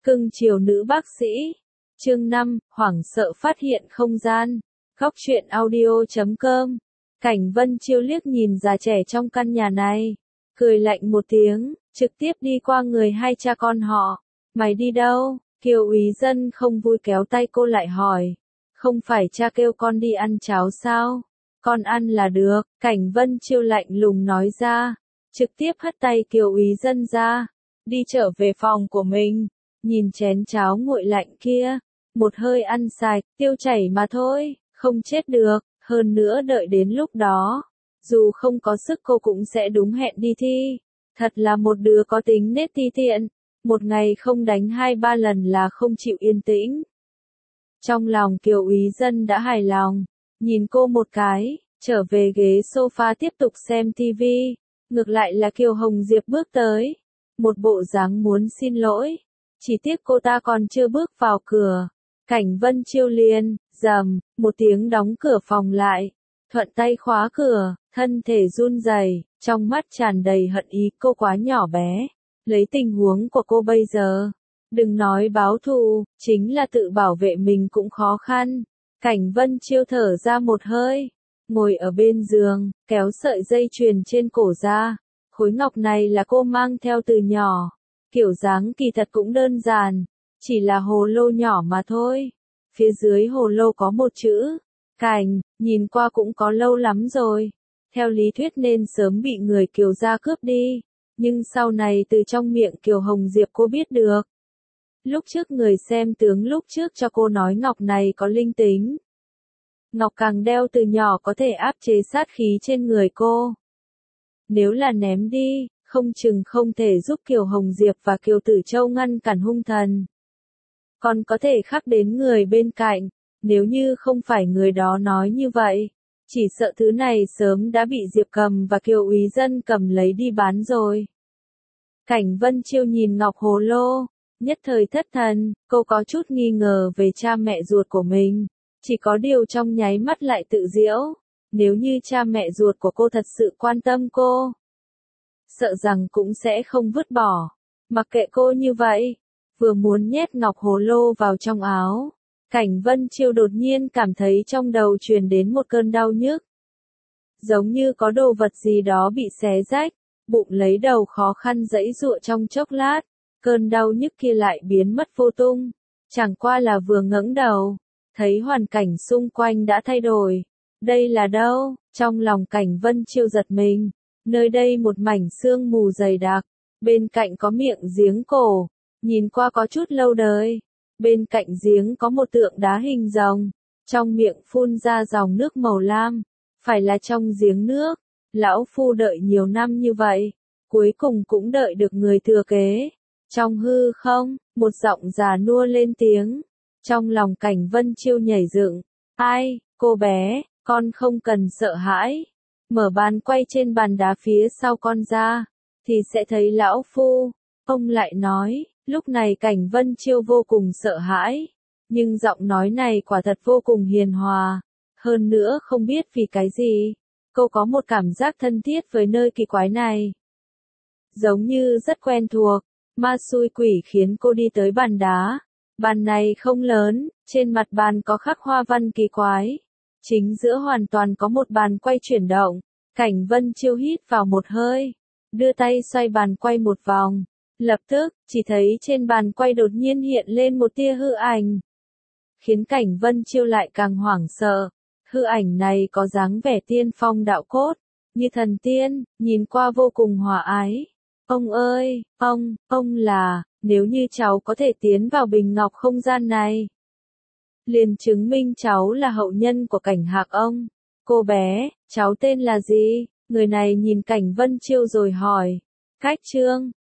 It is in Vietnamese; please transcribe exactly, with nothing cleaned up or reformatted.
Cưng chiều nữ bác sĩ. Chương năm, hoảng sợ phát hiện không gian. Góc truyện audio chấm com. Cảnh Vân Chiêu liếc nhìn già trẻ trong căn nhà này, cười lạnh một tiếng, trực tiếp đi qua người hai cha con họ. Mày đi đâu? Kiều Úy Dân không vui kéo tay cô lại hỏi. Không phải cha kêu con đi ăn cháo sao? Con ăn là được, Cảnh Vân Chiêu lạnh lùng nói ra, trực tiếp hất tay Kiều Úy Dân ra, đi trở về phòng của mình, nhìn chén cháo nguội lạnh kia, một hơi ăn sạch, tiêu chảy mà thôi, không chết được, hơn nữa đợi đến lúc đó, dù không có sức cô cũng sẽ đúng hẹn đi thi, thật là một đứa có tính nết ti tiện, một ngày không đánh hai ba lần là không chịu yên tĩnh. Trong lòng Kiều Úy Dân đã hài lòng, nhìn cô một cái, trở về ghế sofa tiếp tục xem tivi, ngược lại là Kiều Hồng Diệp bước tới, một bộ dáng muốn xin lỗi, chỉ tiếc cô ta còn chưa bước vào cửa, Cảnh Vân Chiêu liền, rầm, một tiếng đóng cửa phòng lại, thuận tay khóa cửa, thân thể run rẩy, trong mắt tràn đầy hận ý, cô quá nhỏ bé, lấy tình huống của cô bây giờ, đừng nói báo thù, chính là tự bảo vệ mình cũng khó khăn. Cảnh Vân Chiêu thở ra một hơi, ngồi ở bên giường, kéo sợi dây chuyền trên cổ ra. Khối ngọc này là cô mang theo từ nhỏ. Kiểu dáng kỳ thật cũng đơn giản, chỉ là hồ lô nhỏ mà thôi. Phía dưới hồ lô có một chữ, Cảnh, nhìn qua cũng có lâu lắm rồi. Theo lý thuyết nên sớm bị người Kiều gia cướp đi, nhưng sau này từ trong miệng Kiều Hồng Diệp cô biết được. Lúc trước người xem tướng lúc trước cho cô nói ngọc này có linh tính. Ngọc càng đeo từ nhỏ có thể áp chế sát khí trên người cô. Nếu là ném đi, không chừng không thể giúp Kiều Hồng Diệp và Kiều Tử Châu ngăn cản hung thần. Còn có thể khắc đến người bên cạnh, nếu như không phải người đó nói như vậy, chỉ sợ thứ này sớm đã bị Diệp Cầm và Kiều Úy Dân cầm lấy đi bán rồi. Cảnh Vân Chiêu nhìn ngọc hồ lô, nhất thời thất thần, cô có chút nghi ngờ về cha mẹ ruột của mình, chỉ có điều trong nháy mắt lại tự giễu, nếu như cha mẹ ruột của cô thật sự quan tâm cô, sợ rằng cũng sẽ không vứt bỏ, mặc kệ cô như vậy, vừa muốn nhét ngọc hồ lô vào trong áo, Cảnh Vân Chiêu đột nhiên cảm thấy trong đầu truyền đến một cơn đau nhức, giống như có đồ vật gì đó bị xé rách, bụng lấy đầu khó khăn giãy giụa trong chốc lát. Cơn đau nhức kia lại biến mất vô tung, chẳng qua là vừa ngẩng đầu, thấy hoàn cảnh xung quanh đã thay đổi. Đây là đâu? Trong lòng Cảnh Vân Chiêu giật mình, nơi đây một mảnh sương mù dày đặc, bên cạnh có miệng giếng cổ, nhìn qua có chút lâu đời. Bên cạnh giếng có một tượng đá hình rồng, trong miệng phun ra dòng nước màu lam, phải là trong giếng nước. Lão phu đợi nhiều năm như vậy, cuối cùng cũng đợi được người thừa kế. Trong hư không, một giọng già nua lên tiếng. Trong lòng Cảnh Vân Chiêu nhảy dựng. Ai, cô bé, con không cần sợ hãi. Mở bàn quay trên bàn đá phía sau con ra, thì sẽ thấy lão phu. Ông lại nói, lúc này Cảnh Vân Chiêu vô cùng sợ hãi. Nhưng giọng nói này quả thật vô cùng hiền hòa. Hơn nữa không biết vì cái gì, cô có một cảm giác thân thiết với nơi kỳ quái này. Giống như rất quen thuộc. Ma xui quỷ khiến cô đi tới bàn đá. Bàn này không lớn, trên mặt bàn có khắc hoa văn kỳ quái. Chính giữa hoàn toàn có một bàn quay chuyển động. Cảnh Vân Chiêu hít vào một hơi, đưa tay xoay bàn quay một vòng. Lập tức, chỉ thấy trên bàn quay đột nhiên hiện lên một tia hư ảnh. Khiến Cảnh Vân Chiêu lại càng hoảng sợ. Hư ảnh này có dáng vẻ tiên phong đạo cốt, như thần tiên, nhìn qua vô cùng hòa ái. Ông ơi, ông, ông là, nếu như cháu có thể tiến vào bình ngọc không gian này, liền chứng minh cháu là hậu nhân của Cảnh Hạc ông. Cô bé, cháu tên là gì? Người này nhìn Cảnh Vân Chiêu rồi hỏi. Cách Trương,